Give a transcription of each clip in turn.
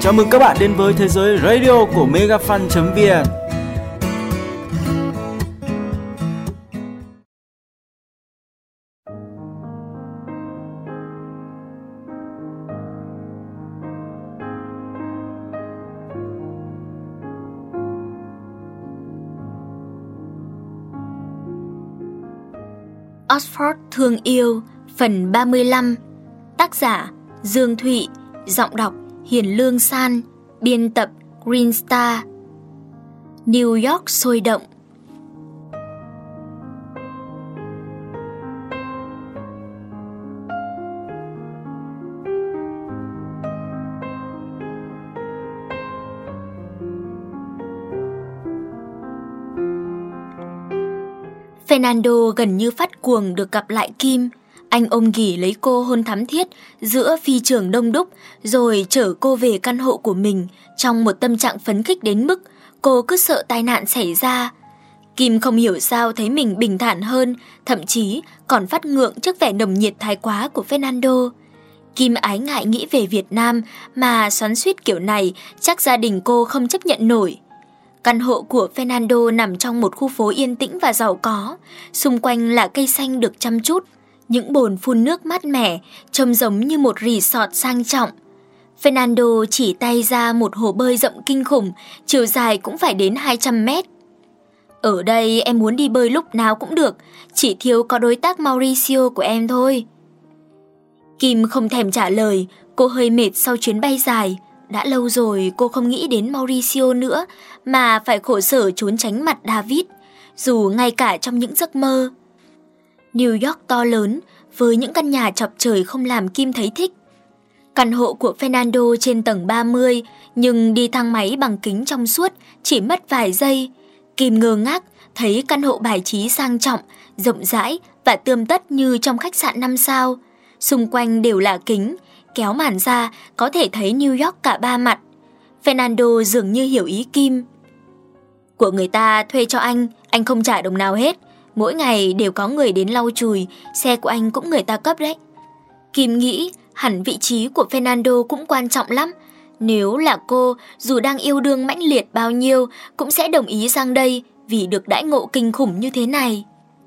Chào mừng các bạn đến với thế giới radio của megafan.vn. Oxford thương yêu phần 35. Tác giả Dương Thụy, giọng đọc Hiền Lương San, biên tập Green Star. New York sôi động. Fernando gần như phát cuồng được gặp lại Kim. Anh ôm ghì lấy cô hôn thắm thiết giữa phi trường đông đúc, rồi chở cô về căn hộ của mình trong một tâm trạng phấn khích đến mức cô cứ sợ tai nạn xảy ra. Kim không hiểu sao thấy mình bình thản hơn, thậm chí còn phát ngượng trước vẻ nồng nhiệt thái quá của Fernando. Kim ái ngại nghĩ về Việt Nam mà xoắn xuýt kiểu này chắc gia đình cô không chấp nhận nổi. Căn hộ của Fernando nằm trong một khu phố yên tĩnh và giàu có, xung quanh là cây xanh được chăm chút, những bồn phun nước mát mẻ, trông giống như một resort sang trọng. Fernando chỉ tay ra một hồ bơi rộng kinh khủng, chiều dài cũng phải đến 200 mét. Ở đây em muốn đi bơi lúc nào cũng được, chỉ thiếu có đối tác Mauricio của em thôi. Kim không thèm trả lời, cô hơi mệt sau chuyến bay dài. Đã lâu rồi cô không nghĩ đến Mauricio nữa, mà phải khổ sở trốn tránh mặt David, dù ngay cả trong những giấc mơ. New York to lớn, với những căn nhà chọc trời không làm Kim thấy thích. Căn hộ của Fernando trên tầng 30, nhưng đi thang máy bằng kính trong suốt chỉ mất vài giây. Kim ngơ ngác thấy căn hộ bài trí sang trọng, rộng rãi và tươm tất như trong khách sạn 5 sao. Xung quanh đều là kính, kéo màn ra có thể thấy New York cả ba mặt. Fernando dường như hiểu ý Kim. Của người ta thuê cho anh không trả đồng nào hết. Mỗi ngày đều có người đến lau chùi, xe của anh cũng người ta cấp đấy. Kim nghĩ hẳn vị trí của Fernando cũng quan trọng lắm. Nếu là cô, dù đang yêu đương mãnh liệt bao nhiêu, cũng sẽ đồng ý sang đây vì được đãi ngộ kinh khủng như thế này.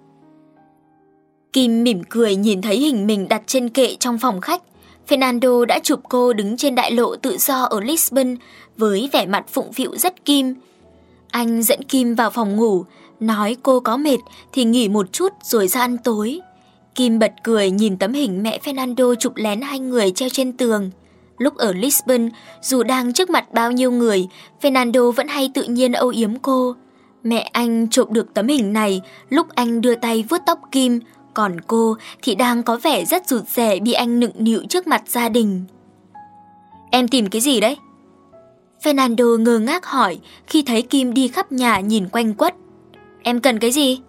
Kim mỉm cười nhìn thấy hình mình đặt trên kệ trong phòng khách. Fernando đã chụp cô đứng trên đại lộ tự do ở Lisbon với vẻ mặt phụng phịu rất Kim. Anh dẫn Kim vào phòng ngủ, nói cô có mệt thì nghỉ một chút rồi ra ăn tối. Kim bật cười nhìn tấm hình mẹ Fernando chụp lén hai người treo trên tường. Lúc ở Lisbon, dù đang trước mặt bao nhiêu người, Fernando vẫn hay tự nhiên âu yếm cô. Mẹ anh chụp được tấm hình này lúc anh đưa tay vuốt tóc Kim, còn cô thì đang có vẻ rất rụt rè bị anh nựng nịu trước mặt gia đình. Em tìm cái gì đấy? Fernando ngơ ngác hỏi khi thấy Kim đi khắp nhà nhìn quanh quất. Em cần cái gì?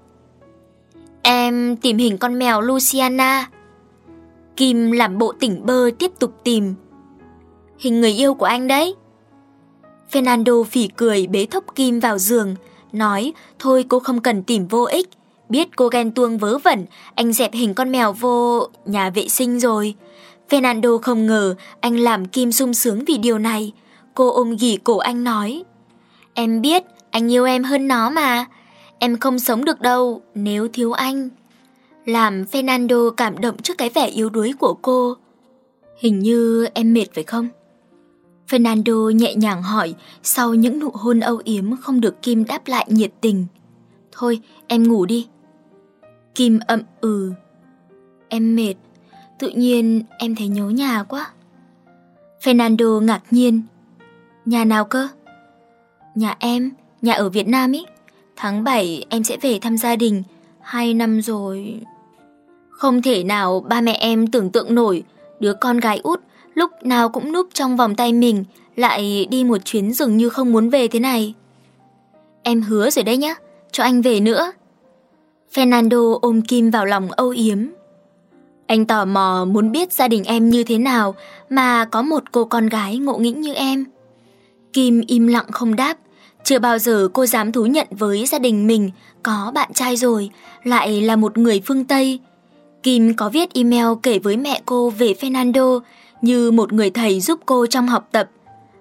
Em tìm hình con mèo Luciana. Kim làm bộ tỉnh bơ tiếp tục tìm. Hình người yêu của anh đấy. Fernando phì cười bế thốc Kim vào giường, nói thôi cô không cần tìm vô ích. Biết cô ghen tuông vớ vẩn, anh dẹp hình con mèo vô nhà vệ sinh rồi. Fernando không ngờ anh làm Kim sung sướng vì điều này. Cô ôm ghì cổ anh nói, em biết anh yêu em hơn nó mà. Em không sống được đâu nếu thiếu anh. Làm Fernando cảm động trước cái vẻ yếu đuối của cô. Hình như em mệt phải không? Fernando nhẹ nhàng hỏi sau những nụ hôn âu yếm không được Kim đáp lại nhiệt tình. Thôi em ngủ đi. Kim ậm ừ. Em mệt, tự nhiên em thấy nhớ nhà quá. Fernando ngạc nhiên. Nhà nào cơ? Nhà em, nhà ở Việt Nam ý. Tháng 7 em sẽ về thăm gia đình. 2 năm rồi. Không thể nào ba mẹ em tưởng tượng nổi đứa con gái út lúc nào cũng núp trong vòng tay mình lại đi một chuyến dường như không muốn về thế này. Em hứa rồi đấy nhá, cho anh về nữa. Fernando ôm Kim vào lòng âu yếm. Anh tò mò muốn biết gia đình em như thế nào mà có một cô con gái ngộ nghĩnh như em. Kim im lặng không đáp. Chưa bao giờ cô dám thú nhận với gia đình mình có bạn trai rồi, lại là một người phương Tây. Kim có viết email kể với mẹ cô về Fernando như một người thầy giúp cô trong học tập.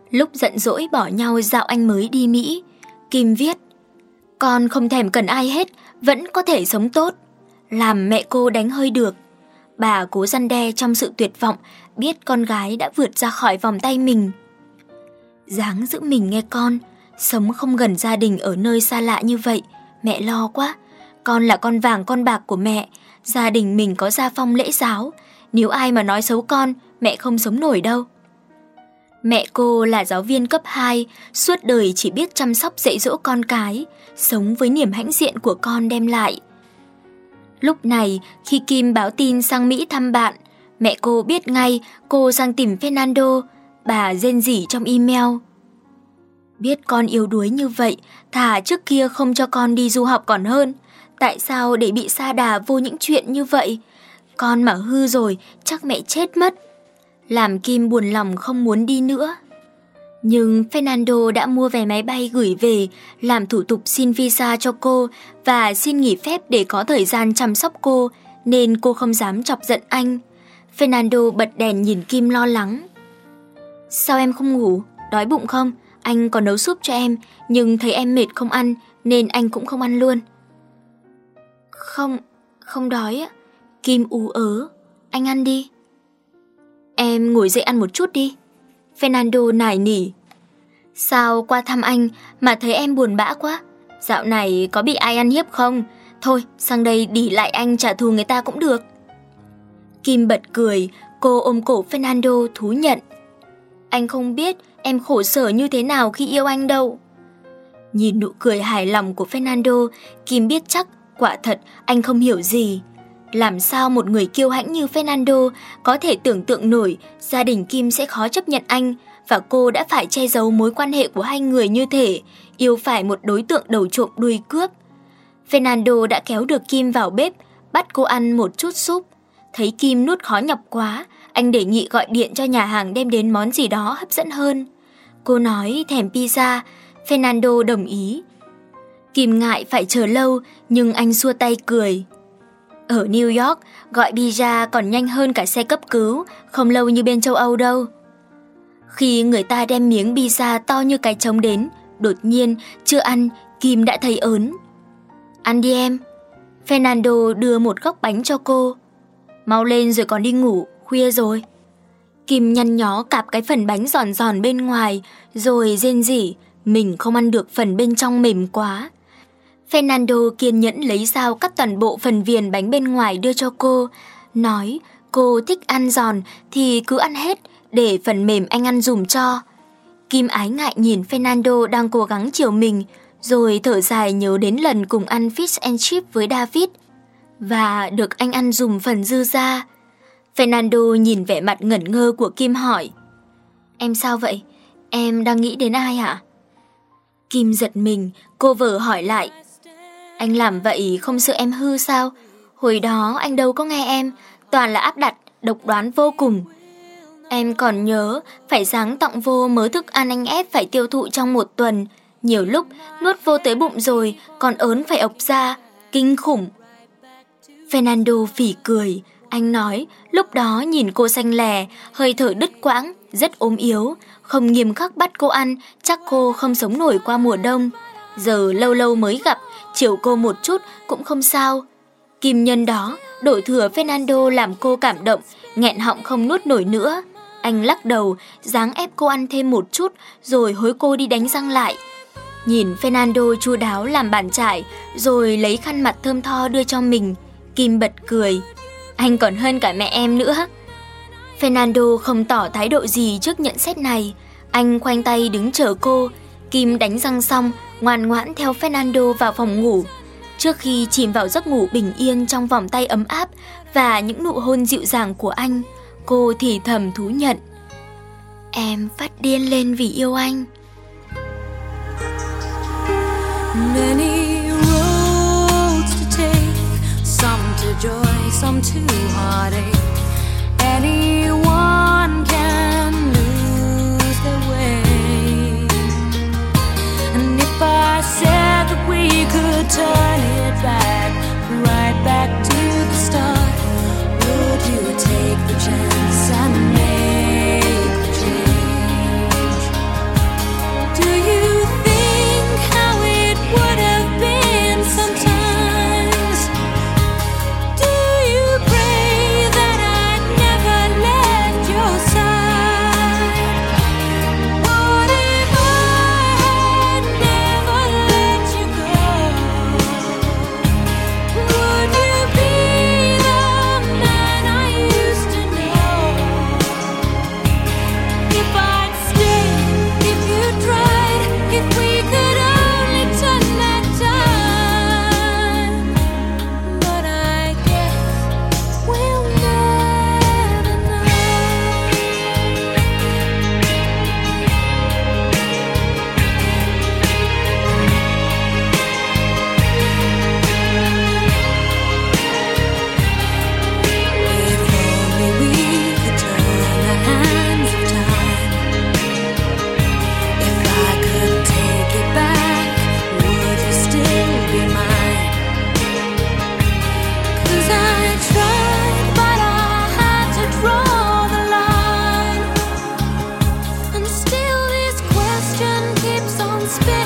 Lúc giận dỗi bỏ nhau dạo anh mới đi Mỹ, Kim viết: con không thèm cần ai hết, vẫn có thể sống tốt. Làm mẹ cô đánh hơi được. Bà cố răn đe trong sự tuyệt vọng, biết con gái đã vượt ra khỏi vòng tay mình. Ráng giữ mình nghe con, sống không gần gia đình ở nơi xa lạ như vậy, mẹ lo quá. Con là con vàng con bạc của mẹ, gia đình mình có gia phong lễ giáo, nếu ai mà nói xấu con, mẹ không sống nổi đâu. Mẹ cô là giáo viên cấp 2, suốt đời chỉ biết chăm sóc dạy dỗ con cái, sống với niềm hãnh diện của con đem lại. Lúc này, khi Kim báo tin sang Mỹ thăm bạn, mẹ cô biết ngay cô sang tìm Fernando. Bà rên rỉ trong email: biết con yếu đuối như vậy, thà trước kia không cho con đi du học còn hơn. Tại sao để bị sa đà vô những chuyện như vậy? Con mà hư rồi, chắc mẹ chết mất. Làm Kim buồn lòng không muốn đi nữa. Nhưng Fernando đã mua vé máy bay gửi về, làm thủ tục xin visa cho cô và xin nghỉ phép để có thời gian chăm sóc cô, nên cô không dám chọc giận anh. Fernando bật đèn nhìn Kim lo lắng. Sao em không ngủ? Đói bụng không? Anh còn nấu súp cho em, nhưng thấy em mệt không ăn, nên anh cũng không ăn luôn. Không đói ạ. Kim ú ớ. Anh ăn đi. Em ngồi dậy ăn một chút đi. Fernando nài nỉ. Sao qua thăm anh mà thấy em buồn bã quá? Dạo này có bị ai ăn hiếp không? Thôi, sang đây đỉ lại anh trả thù người ta cũng được. Kim bật cười, cô ôm cổ Fernando thú nhận. Anh không biết em khổ sở như thế nào khi yêu anh đâu. Nhìn nụ cười hài lòng của Fernando, Kim biết chắc quả thật anh không hiểu gì. Làm sao một người kiêu hãnh như Fernando có thể tưởng tượng nổi gia đình Kim sẽ khó chấp nhận anh, và cô đã phải che giấu mối quan hệ của hai người như thể yêu phải một đối tượng đầu trộm đuôi cướp. Fernando đã kéo được Kim vào bếp, bắt cô ăn một chút súp. Thấy Kim nuốt khó nhọc quá, anh đề nghị gọi điện cho nhà hàng đem đến món gì đó hấp dẫn hơn. Cô nói thèm pizza, Fernando đồng ý. Kim ngại phải chờ lâu, nhưng anh xua tay cười. Ở New York, gọi pizza còn nhanh hơn cả xe cấp cứu, không lâu như bên châu Âu đâu. Khi người ta đem miếng pizza to như cái trống đến, đột nhiên, chưa ăn, Kim đã thấy ớn. Ăn đi em. Fernando đưa một góc bánh cho cô. Mau lên rồi còn đi ngủ, khuya rồi. Kim nhăn nhó cạp cái phần bánh giòn giòn bên ngoài, rồi rên rỉ, mình không ăn được phần bên trong mềm quá. Fernando kiên nhẫn lấy dao cắt toàn bộ phần viền bánh bên ngoài đưa cho cô, nói cô thích ăn giòn thì cứ ăn hết, để phần mềm anh ăn dùm cho. Kim ái ngại nhìn Fernando đang cố gắng chiều mình, rồi thở dài nhớ đến lần cùng ăn fish and chip với David, và được anh ăn dùm phần dư ra. Fernando nhìn vẻ mặt ngẩn ngơ của Kim hỏi: Em sao vậy? Em đang nghĩ đến ai hả? Kim giật mình, cô vờ hỏi lại: Anh làm vậy không sợ em hư sao? Hồi đó anh đâu có nghe em, toàn là áp đặt, độc đoán vô cùng. Em còn nhớ phải ráng tọng vô mớ thức ăn anh ép phải tiêu thụ trong 1 tuần. Nhiều lúc nuốt vô tới bụng rồi còn ớn phải ộc ra, kinh khủng. Fernando phỉ cười. Anh nói lúc đó nhìn cô xanh lè, hơi thở đứt quãng, rất ốm yếu. Không nghiêm khắc bắt cô ăn, chắc cô không sống nổi qua mùa đông. Giờ lâu lâu mới gặp, chiều cô một chút cũng không sao. Kim nhân đó đổ thừa Fernando làm cô cảm động, nghẹn họng không nuốt nổi nữa. Anh lắc đầu, ráng ép cô ăn thêm một chút, rồi hối cô đi đánh răng lại. Nhìn Fernando chu đáo làm bàn chải, rồi lấy khăn mặt thơm tho đưa cho mình, Kim bật cười. Anh còn hơn cả mẹ em nữa. Fernando không tỏ thái độ gì trước nhận xét này. Anh khoanh tay đứng chờ cô. Kim đánh răng xong, ngoan ngoãn theo Fernando vào phòng ngủ. Trước khi chìm vào giấc ngủ bình yên trong vòng tay ấm áp và những nụ hôn dịu dàng của anh, cô thì thầm thú nhận: Em phát điên lên vì yêu anh. Many roads to take, some to joy, some to heartache. Anyone can lose their way. And if I said that we could turn it back, right back to the start, would you take the chance and make the change? spend